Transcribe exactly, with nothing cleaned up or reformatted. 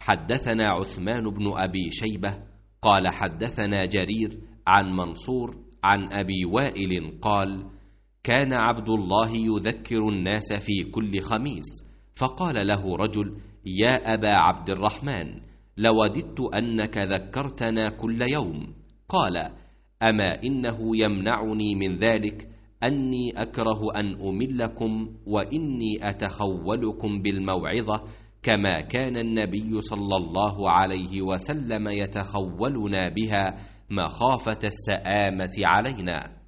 حدثنا عثمان بن أبي شيبة قال حدثنا جرير عن منصور عن أبي وائل قال: كان عبد الله يذكر الناس في كل خميس، فقال له رجل: يا أبا عبد الرحمن، لوددت أنك ذكرتنا كل يوم. قال: أما إنه يمنعني من ذلك أني أكره أن أملكم، وإني أتخولكم بالموعظة كما كان النبي صلى الله عليه وسلم يتخولنا بها مخافة السآمة علينا.